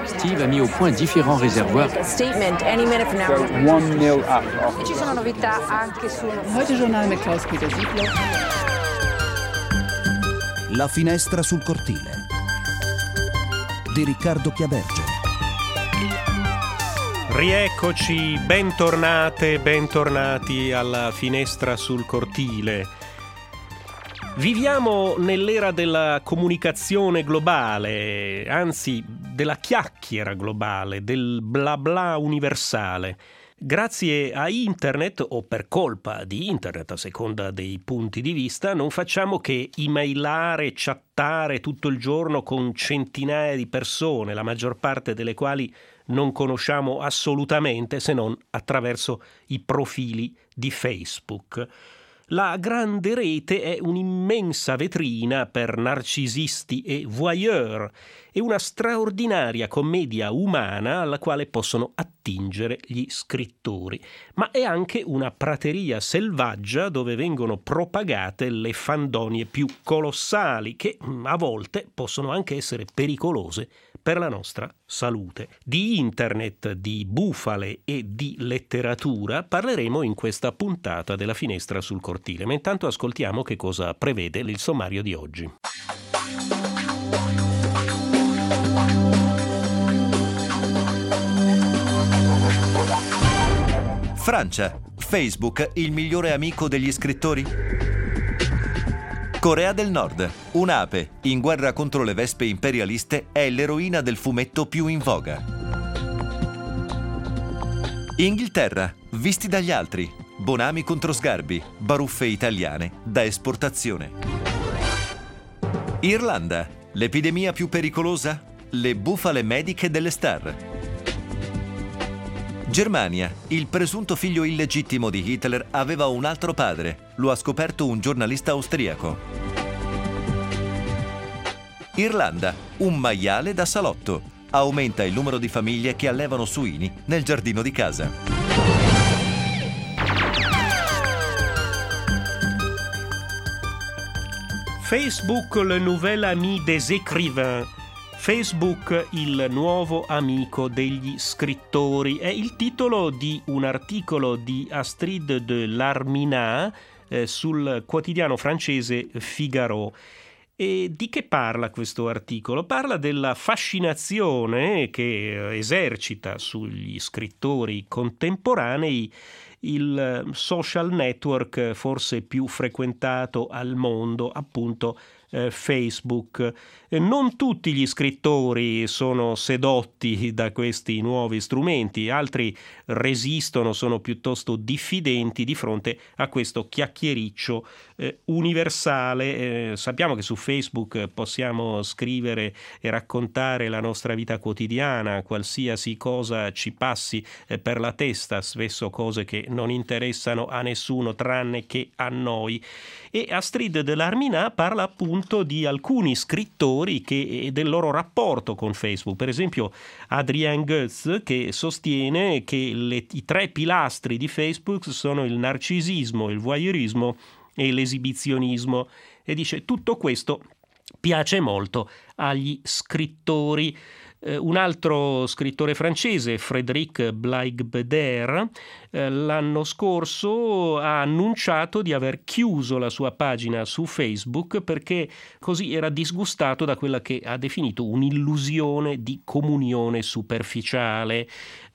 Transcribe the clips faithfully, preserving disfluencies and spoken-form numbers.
Steve a mis au point différents réservoirs. Statement any minute from now. So one nil up. E ci sono novità anche sul Heute Journal mit Klaus-Peter Siegler. La finestra sul cortile di Riccardo Chiaberge. Rieccoci, bentornate, bentornati alla finestra sul cortile. Viviamo nell'era della comunicazione globale, anzi della chiacchiera globale, del bla bla universale. Grazie a internet, o per colpa di internet, a seconda dei punti di vista, non facciamo che emailare, chattare tutto il giorno con centinaia di persone, la maggior parte delle quali non conosciamo assolutamente, se non attraverso i profili di Facebook. La grande rete è un'immensa vetrina per narcisisti e voyeur e una straordinaria commedia umana alla quale possono attingere gli scrittori, ma è anche una prateria selvaggia dove vengono propagate le fandonie più colossali che a volte possono anche essere pericolose per la nostra salute. Di internet, di bufale e di letteratura parleremo in questa puntata della Finestra sul cortile, ma intanto ascoltiamo che cosa prevede il sommario di oggi. Francia. Facebook il migliore amico degli scrittori? Corea del Nord. Un'ape, in guerra contro le vespe imperialiste, è l'eroina del fumetto più in voga. Inghilterra. Visti dagli altri. Bonami contro sgarbi. Baruffe italiane da esportazione. Irlanda. L'epidemia più pericolosa? Le bufale mediche delle star. Germania. Il presunto figlio illegittimo di Hitler aveva un altro padre. Lo ha scoperto un giornalista austriaco. Irlanda. Un maiale da salotto. Aumenta il numero di famiglie che allevano suini nel giardino di casa. Facebook, le nouvel ami des écrivains. Facebook, il nuovo amico degli scrittori, è il titolo di un articolo di Astrid de Larminat eh, sul quotidiano francese Figaro. E di che parla questo articolo? Parla della fascinazione che esercita sugli scrittori contemporanei il social network forse più frequentato al mondo, appunto eh, Facebook. Eh, non tutti gli scrittori sono sedotti da questi nuovi strumenti, altri resistono, sono piuttosto diffidenti di fronte a questo chiacchiericcio eh, universale. Eh, sappiamo che su Facebook possiamo scrivere e raccontare la nostra vita quotidiana, qualsiasi cosa ci passi eh, per la testa, spesso cose che non interessano a nessuno tranne che a noi. E Astrid de Larminat parla appunto di alcuni scrittori che, e del loro rapporto con Facebook. Per esempio Adrien Goetz, che sostiene che le, i tre pilastri di Facebook sono il narcisismo, il voyeurismo e l'esibizionismo, e dice tutto questo piace molto agli scrittori. Un altro scrittore francese, Frédéric Blaiguebeder, l'anno scorso ha annunciato di aver chiuso la sua pagina su Facebook perché così era disgustato da quella che ha definito un'illusione di comunione superficiale.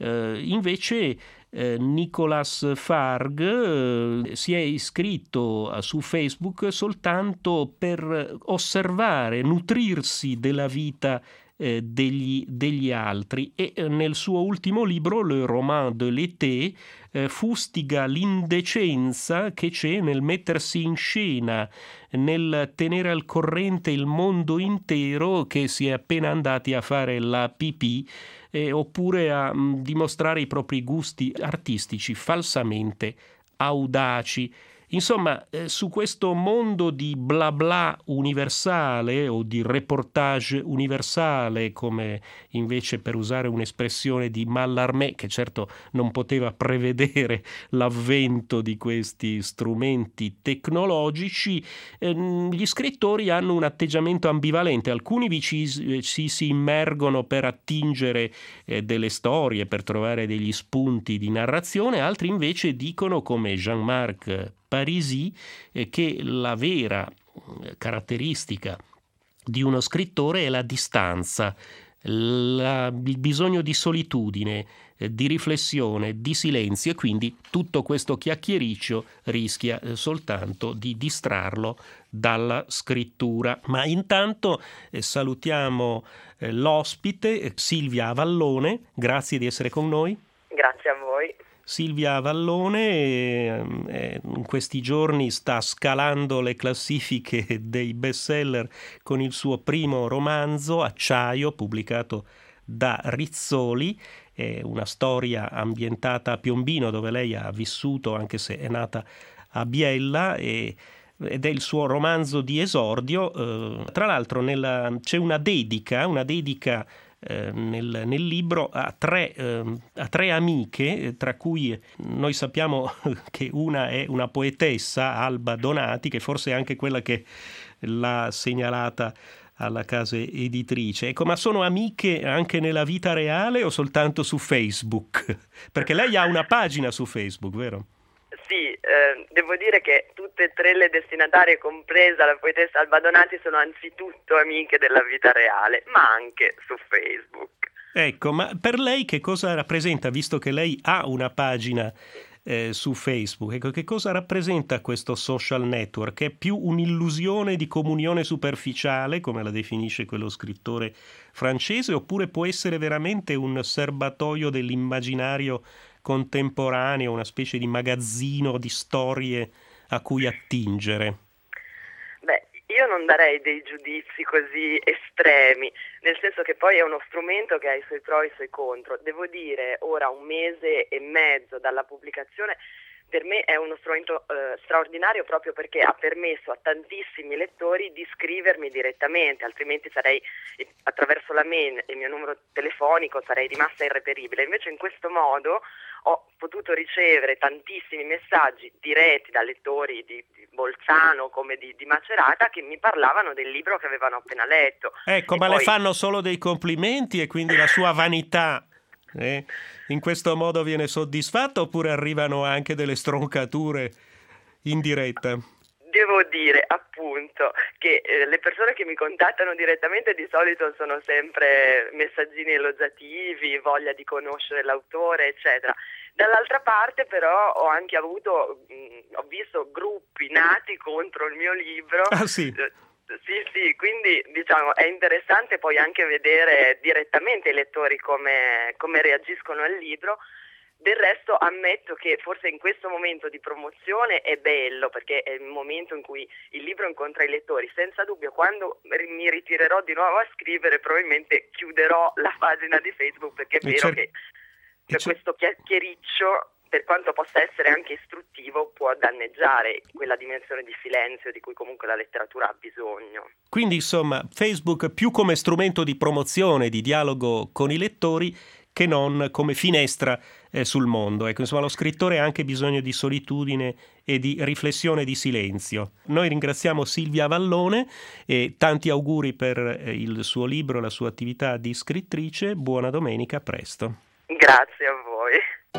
Invece Eh, Nicolas Farg eh, si è iscritto su Facebook soltanto per osservare, nutrirsi della vita eh, degli, degli altri, e eh, nel suo ultimo libro, Le roman de l'été, eh, fustiga l'indecenza che c'è nel mettersi in scena, nel tenere al corrente il mondo intero che si è appena andati a fare la pipì, Eh, oppure a mh, dimostrare i propri gusti artistici falsamente audaci. Insomma, eh, su questo mondo di bla bla universale o di reportage universale, come invece, per usare un'espressione di Mallarmé, che certo non poteva prevedere l'avvento di questi strumenti tecnologici, ehm, gli scrittori hanno un atteggiamento ambivalente. Alcuni vi ci, ci si immergono per attingere eh, delle storie, per trovare degli spunti di narrazione, altri invece dicono, come Jean-Marc Parisi, eh, che la vera eh, caratteristica di uno scrittore è la distanza, la, il bisogno di solitudine, eh, di riflessione, di silenzio, e quindi tutto questo chiacchiericcio rischia eh, soltanto di distrarlo dalla scrittura. Ma intanto eh, salutiamo eh, l'ospite, eh, Silvia Avallone, grazie di essere con noi. Grazie a voi. Silvia Avallone eh, in questi giorni sta scalando le classifiche dei bestseller con il suo primo romanzo, Acciaio, pubblicato da Rizzoli. È una storia ambientata a Piombino, dove lei ha vissuto, anche se è nata a Biella, e ed è il suo romanzo di esordio. Eh, tra l'altro nella, c'è una dedica, una dedica eh, nel, nel libro a tre, eh, a tre amiche, tra cui noi sappiamo che una è una poetessa, Alba Donati, che forse è anche quella che l'ha segnalata alla casa editrice. Ecco, ma sono amiche anche nella vita reale o soltanto su Facebook? Perché lei ha una pagina su Facebook, vero? Sì, eh, devo dire che tutte e tre le destinatarie, compresa la poetessa Alba Donati, sono anzitutto amiche della vita reale, ma anche su Facebook. Ecco, ma per lei che cosa rappresenta, visto che lei ha una pagina eh, su Facebook, ecco, che cosa rappresenta questo social network? È più un'illusione di comunione superficiale, come la definisce quello scrittore francese, oppure può essere veramente un serbatoio dell'immaginario contemporaneo, una specie di magazzino di storie a cui attingere? Beh, io non darei dei giudizi così estremi, nel senso che poi è uno strumento che ha i suoi pro e i suoi contro. Devo dire, ora un mese e mezzo dalla pubblicazione, per me è uno strumento eh, straordinario, proprio perché ha permesso a tantissimi lettori di scrivermi direttamente, altrimenti sarei, attraverso la mail e il mio numero telefonico, sarei rimasta irreperibile. Invece in questo modo ho potuto ricevere tantissimi messaggi diretti da lettori di, di Bolzano come di, di Macerata, che mi parlavano del libro che avevano appena letto. Ecco, e ma poi... le fanno solo dei complimenti e quindi la sua vanità eh, in questo modo viene soddisfatta, oppure arrivano anche delle stroncature in diretta? Devo dire appunto che eh, le persone che mi contattano direttamente di solito sono sempre messaggini elogiativi, voglia di conoscere l'autore, eccetera. Dall'altra parte però ho anche avuto, mh, ho visto gruppi nati contro il mio libro. Ah sì? Eh, sì, sì, quindi diciamo è interessante poi anche vedere direttamente i lettori come, come reagiscono al libro. Del resto ammetto che forse in questo momento di promozione è bello, perché è il momento in cui il libro incontra i lettori. Senza dubbio, quando mi ritirerò di nuovo a scrivere, probabilmente chiuderò la pagina di Facebook, perché è vero cer- che per cer- questo chiacchiericcio, per quanto possa essere anche istruttivo, può danneggiare quella dimensione di silenzio di cui comunque la letteratura ha bisogno. Quindi insomma Facebook più come strumento di promozione, di dialogo con i lettori, che non come finestra eh, sul mondo. Ecco, insomma, lo scrittore ha anche bisogno di solitudine e di riflessione, di silenzio. Noi ringraziamo Silvia Avallone e tanti auguri per eh, il suo libro, la sua attività di scrittrice. Buona domenica, a presto. Grazie a voi.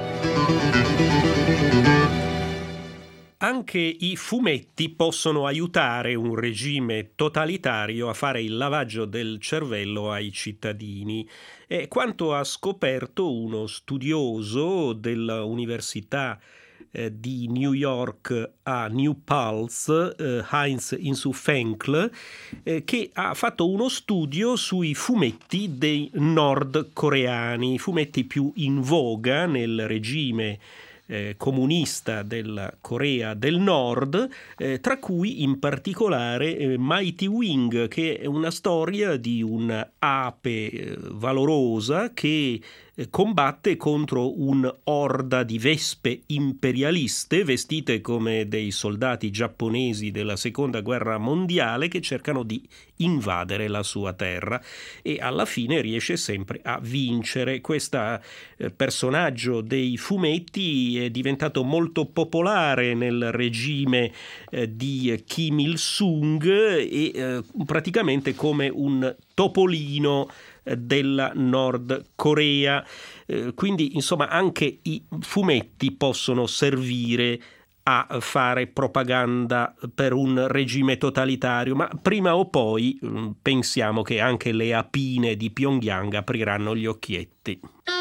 Anche i fumetti possono aiutare un regime totalitario a fare il lavaggio del cervello ai cittadini. È quanto ha scoperto uno studioso dell'Università eh, di New York a New Paltz, eh, Heinz Insufenkl, eh, che ha fatto uno studio sui fumetti dei nordcoreani, i fumetti più in voga nel regime Eh, comunista della Corea del Nord, eh, tra cui in particolare eh, Mighty Wing, che è una storia di un'ape eh, valorosa che combatte contro un'orda di vespe imperialiste vestite come dei soldati giapponesi della seconda guerra mondiale che cercano di invadere la sua terra, e alla fine riesce sempre a vincere. Questo eh, personaggio dei fumetti è diventato molto popolare nel regime eh, di Kim Il-sung e eh, praticamente come un topolino della Nord Corea, eh, quindi insomma anche i fumetti possono servire a fare propaganda per un regime totalitario, ma prima o poi mh, pensiamo che anche le apine di Pyongyang apriranno gli occhietti.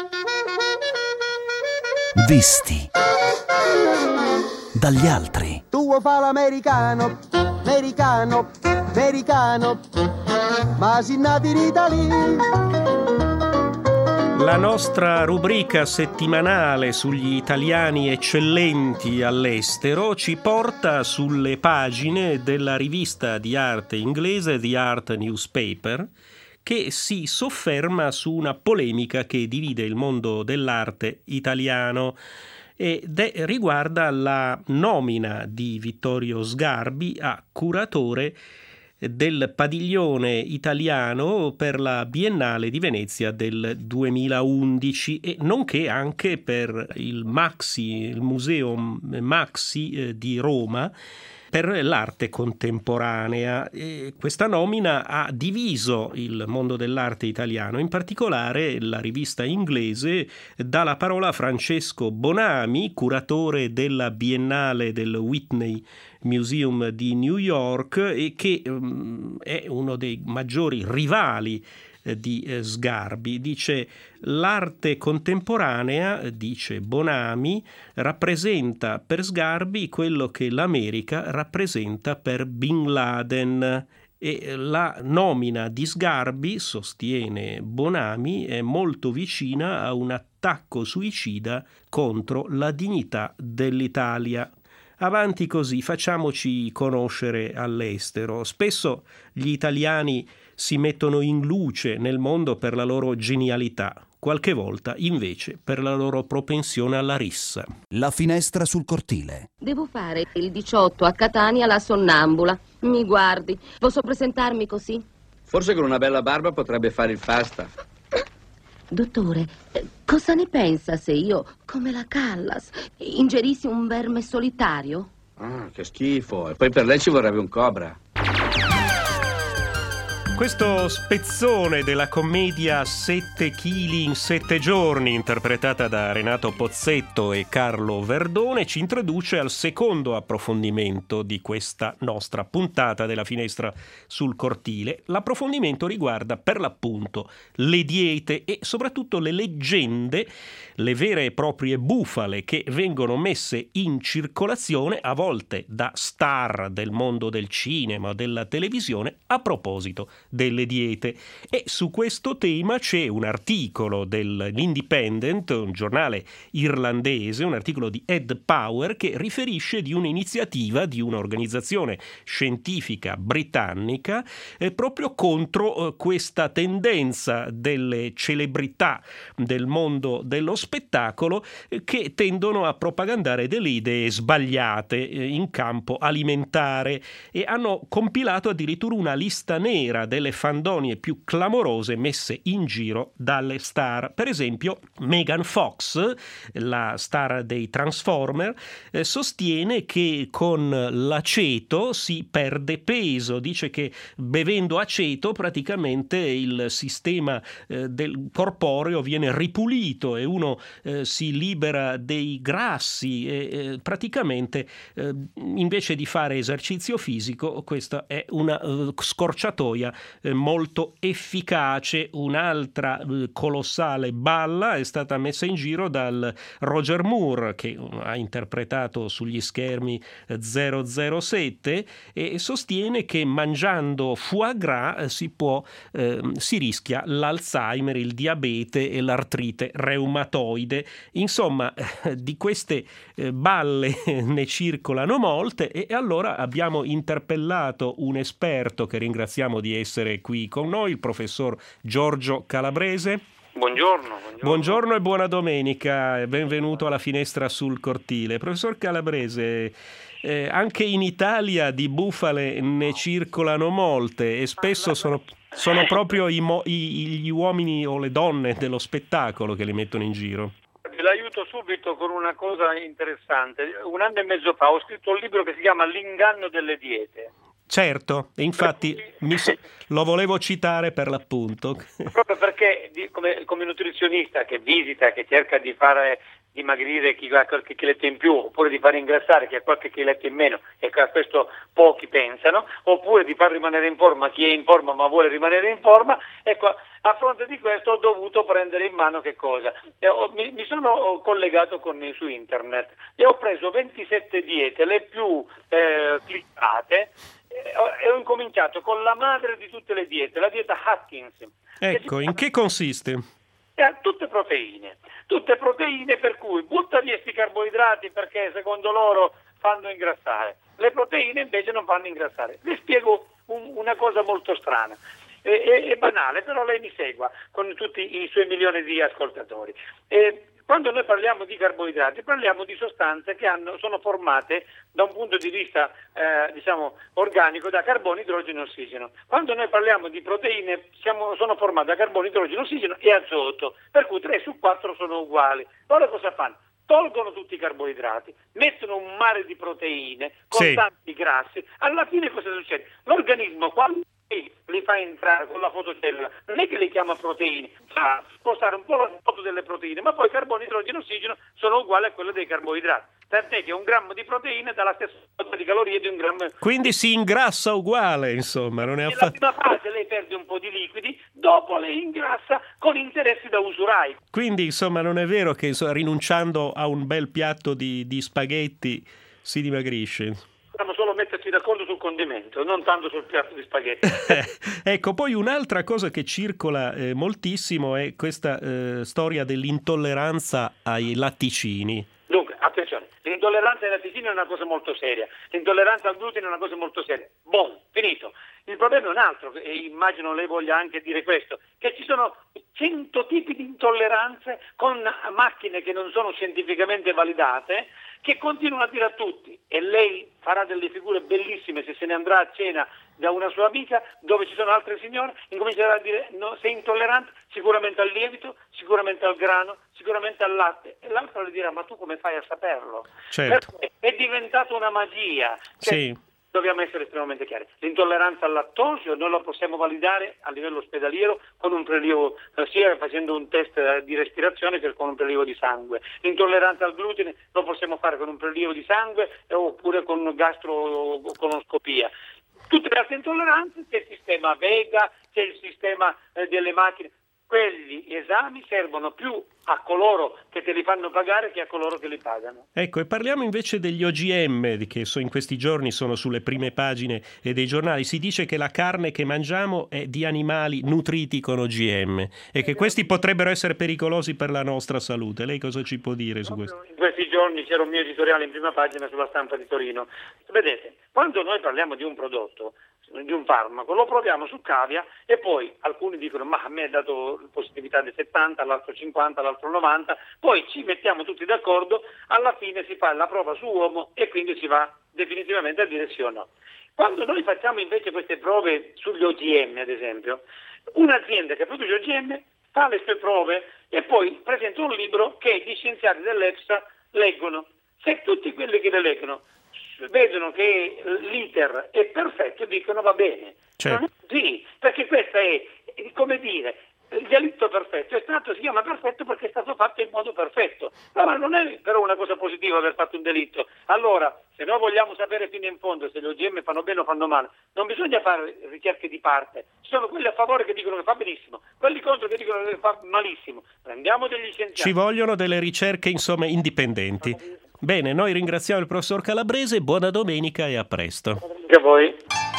Visti dagli altri. Tu fa l'americano, americano, americano, ma si nati in Italia. La nostra rubrica settimanale sugli italiani eccellenti all'estero ci porta sulle pagine della rivista di arte inglese The Art Newspaper, che si sofferma su una polemica che divide il mondo dell'arte italiano ed è, riguarda la nomina di Vittorio Sgarbi a curatore del padiglione italiano per la Biennale di Venezia del duemilaundici e nonché anche per il Maxi, il Museo Maxi eh, di Roma per l'arte contemporanea. E questa nomina ha diviso il mondo dell'arte italiano, in particolare la rivista inglese dà la parola a Francesco Bonami, curatore della Biennale del Whitney Museum di New York e che um, è uno dei maggiori rivali eh, di eh, Sgarbi. Dice: l'arte contemporanea, dice Bonami, rappresenta per Sgarbi quello che l'America rappresenta per Bin Laden. E la nomina di Sgarbi, sostiene Bonami, è molto vicina a un attacco suicida contro la dignità dell'Italia. Avanti così, facciamoci conoscere all'estero. Spesso gli italiani si mettono in luce nel mondo per la loro genialità, qualche volta invece per la loro propensione alla rissa. La finestra sul cortile. Devo fare il diciotto a Catania la sonnambula. Mi guardi, posso presentarmi così? Forse con una bella barba potrebbe fare il Falstaff. Dottore, cosa ne pensa se io, come la Callas, ingerissi un verme solitario? Ah, che schifo. E poi per lei ci vorrebbe un cobra. Questo spezzone della commedia Sette chili in sette giorni, interpretata da Renato Pozzetto e Carlo Verdone, ci introduce al secondo approfondimento di questa nostra puntata della finestra sul cortile. L'approfondimento riguarda per l'appunto le diete e soprattutto le leggende, le vere e proprie bufale che vengono messe in circolazione a volte da star del mondo del cinema o della televisione a proposito delle diete. E su questo tema c'è un articolo dell'Independent, un giornale irlandese, un articolo di Ed Power che riferisce di un'iniziativa di un'organizzazione scientifica britannica eh, proprio contro eh, questa tendenza delle celebrità del mondo dello spettacolo eh, che tendono a propagandare delle idee sbagliate eh, in campo alimentare, e hanno compilato addirittura una lista nera delle fandonie più clamorose messe in giro dalle star. Per esempio Megan Fox, la star dei Transformer, eh, sostiene che con l'aceto si perde peso, dice che bevendo aceto praticamente il sistema eh, del corporeo viene ripulito e uno eh, si libera dei grassi e eh, praticamente eh, invece di fare esercizio fisico questa è una uh, scorciatoia eh, molto efficace. Un'altra eh, colossale balla è stata messa in giro dal Roger Moore, che ha interpretato sugli schermi zero zero sette, e sostiene che mangiando foie gras si può eh, si rischia l'Alzheimer, il diabete e l'artrite reumatoide. Insomma, eh, di queste eh, balle ne circolano molte, e allora abbiamo interpellato un esperto che ringraziamo di essere qui con noi, il professor Giorgio Calabrese. Buongiorno, buongiorno. Buongiorno e buona domenica, e benvenuto alla Finestra sul Cortile. Professor Calabrese, eh, anche in Italia di bufale ne circolano molte e spesso sono, sono proprio i, mo, i, gli uomini o le donne dello spettacolo che li mettono in giro. L'aiuto subito con una cosa interessante. Un anno e mezzo fa ho scritto un libro che si chiama L'inganno delle diete. Certo, e infatti mi so, lo volevo citare per l'appunto. Proprio perché come, come nutrizionista che visita, che cerca di fare dimagrire chi ha qualche chiletto in più, oppure di far ingrassare chi ha qualche chiletto in meno, e a questo pochi pensano, oppure di far rimanere in forma chi è in forma ma vuole rimanere in forma, ecco, a fronte di questo ho dovuto prendere in mano che cosa? E ho, mi, mi sono collegato con, su internet e ho preso ventisette diete, le più eh, cliccate, e ho incominciato con la madre di tutte le diete, la dieta Atkins. Ecco, in che consiste? Ha tutte proteine, tutte proteine per cui butta via questi carboidrati perché secondo loro fanno ingrassare. Le proteine invece non fanno ingrassare. Vi spiego un, una cosa molto strana. È, è, è banale, però lei mi segua con tutti i suoi milioni di ascoltatori. E quando noi parliamo di carboidrati, parliamo di sostanze che hanno, sono formate da un punto di vista eh, diciamo organico da carbonio, idrogeno e ossigeno. Quando noi parliamo di proteine siamo, sono formate da carbonio, idrogeno, ossigeno e azoto, per cui tre su quattro sono uguali. Allora cosa fanno? Tolgono tutti i carboidrati, mettono un mare di proteine con sì. tanti grassi. Alla fine cosa succede? L'organismo quando li fa entrare con la fotocellula, non è che li chiama proteine, fa spostare un po' la foto delle proteine, ma poi carbonio, idrogeno e ossigeno sono uguali a quello dei carboidrati. Tant'è che un grammo di proteine dà la stessa quantità di calorie di un grammo. Quindi si ingrassa uguale, insomma, non è affatto. Nella prima fase lei perde un po' di liquidi, dopo lei ingrassa con interessi da usurai. Quindi, insomma, non è vero che insomma, rinunciando a un bel piatto di, di spaghetti si dimagrisce. Dobbiamo solo metterci d'accordo sul condimento, non tanto sul piatto di spaghetti. Ecco, poi un'altra cosa che circola eh, moltissimo è questa eh, storia dell'intolleranza ai latticini. Dunque, attenzione, l'intolleranza ai latticini è una cosa molto seria, l'intolleranza al glutine è una cosa molto seria. Buon, finito. Il problema è un altro, e immagino lei voglia anche dire questo, che ci sono cento tipi di intolleranze con macchine che non sono scientificamente validate, che continuano a dire a tutti, e lei farà delle figure bellissime se se ne andrà a cena da una sua amica dove ci sono altre signore, incomincerà a dire no, sei intollerante sicuramente al lievito, sicuramente al grano, sicuramente al latte, e l'altra le dirà ma tu come fai a saperlo? Certo. Perché è diventata una magia. Cioè, sì. Dobbiamo essere estremamente chiari. L'intolleranza al lattosio noi la possiamo validare a livello ospedaliero con un prelievo, sia facendo un test di respirazione che con un prelievo di sangue. L'intolleranza al glutine lo possiamo fare con un prelievo di sangue oppure con gastrocolonoscopia. Tutte le altre intolleranze, c'è il sistema Vega, c'è il sistema eh, delle macchine. Quegli esami servono più a coloro che te li fanno pagare che a coloro che li pagano. Ecco, e parliamo invece degli O G M, che in questi giorni sono sulle prime pagine dei giornali. Si dice che la carne che mangiamo è di animali nutriti con O G M e che questi potrebbero essere pericolosi per la nostra salute. Lei cosa ci può dire su questo? In questi giorni c'era un mio editoriale in prima pagina sulla Stampa di Torino. Vedete, quando noi parliamo di un prodotto, di un farmaco, lo proviamo su cavia e poi alcuni dicono ma a me ha dato positività del settanta, all'altro cinquanta, all'altro novanta, poi ci mettiamo tutti d'accordo, alla fine si fa la prova su uomo e quindi si va definitivamente a dire sì o no. Quando noi facciamo invece queste prove sugli O G M, ad esempio, un'azienda che produce O G M fa le sue prove e poi presenta un libro che gli scienziati dell'EFSA leggono. Se tutti quelli che le leggono vedono che l'iter è perfetto, dicono va bene. Certo. Non è così, perché questo è, come dire, il delitto perfetto, è stato, si chiama perfetto perché è stato fatto in modo perfetto. No, ma non è però una cosa positiva aver fatto un delitto. Allora, se noi vogliamo sapere fino in fondo se gli O G M fanno bene o fanno male, non bisogna fare ricerche di parte. Ci sono quelli a favore che dicono che fa benissimo, quelli contro che dicono che fa malissimo. Prendiamo degli scienziati. Ci vogliono delle ricerche, insomma, indipendenti. Bene, noi ringraziamo il professor Calabrese, buona domenica e a presto. Grazie a voi.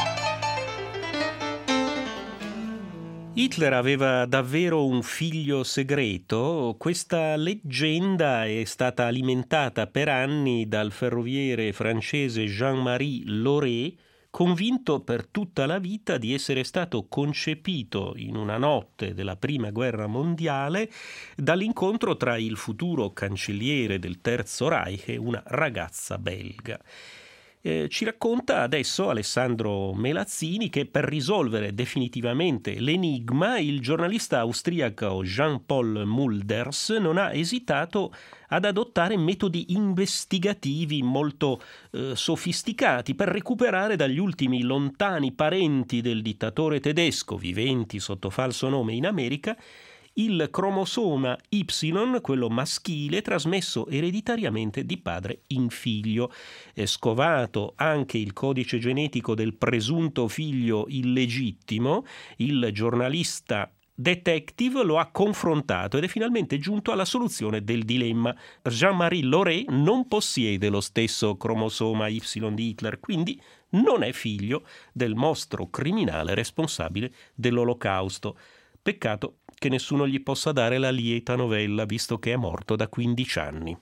Hitler aveva davvero un figlio segreto? Questa leggenda è stata alimentata per anni dal ferroviere francese Jean-Marie Lauré, convinto per tutta la vita di essere stato concepito in una notte della Prima Guerra Mondiale dall'incontro tra il futuro cancelliere del Terzo Reich e una ragazza belga. Eh, ci racconta adesso Alessandro Melazzini che per risolvere definitivamente l'enigma il giornalista austriaco Jean-Paul Mulders non ha esitato ad adottare metodi investigativi molto eh, sofisticati per recuperare dagli ultimi lontani parenti del dittatore tedesco viventi sotto falso nome in America il cromosoma Y, quello maschile, trasmesso ereditariamente di padre in figlio. È scovato anche il codice genetico del presunto figlio illegittimo. Il giornalista detective lo ha confrontato ed è finalmente giunto alla soluzione del dilemma. Jean-Marie Lauré non possiede lo stesso cromosoma Y di Hitler, quindi non è figlio del mostro criminale responsabile dell'Olocausto. Peccato che nessuno gli possa dare la lieta novella, visto che è morto da quindici anni.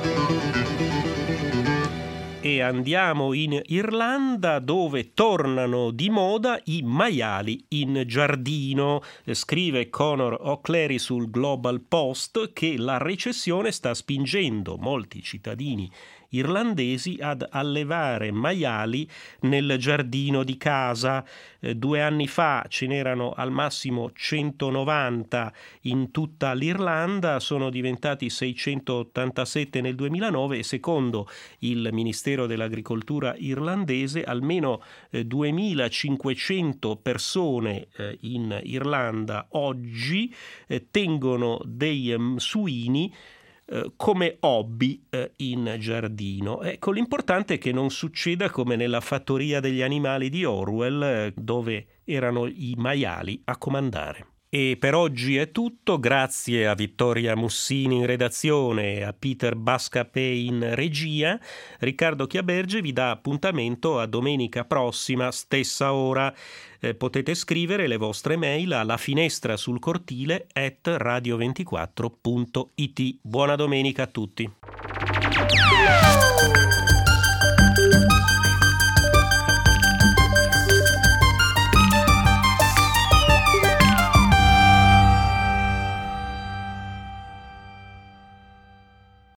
E andiamo in Irlanda, dove tornano di moda i maiali in giardino. Scrive Conor O'Clery sul Global Post che la recessione sta spingendo molti cittadini irlandesi ad allevare maiali nel giardino di casa. Eh, due anni fa ce n'erano al massimo centonovanta in tutta l'Irlanda, sono diventati seicentottantasette nel duemilanove e secondo il Ministero dell'Agricoltura irlandese almeno eh, duemilacinquecento persone eh, in Irlanda oggi eh, tengono dei um, suini Eh, come hobby eh, in giardino. Ecco, l'importante è che non succeda come nella Fattoria degli animali di Orwell, eh, dove erano i maiali a comandare. E per oggi è tutto, grazie a Vittoria Mussini in redazione e a Peter Bascapè in regia. Riccardo Chiaberge vi dà appuntamento a domenica prossima, stessa ora. Eh, potete scrivere le vostre mail alla finestra sul cortile at radio ventiquattro punto it. Buona domenica a tutti.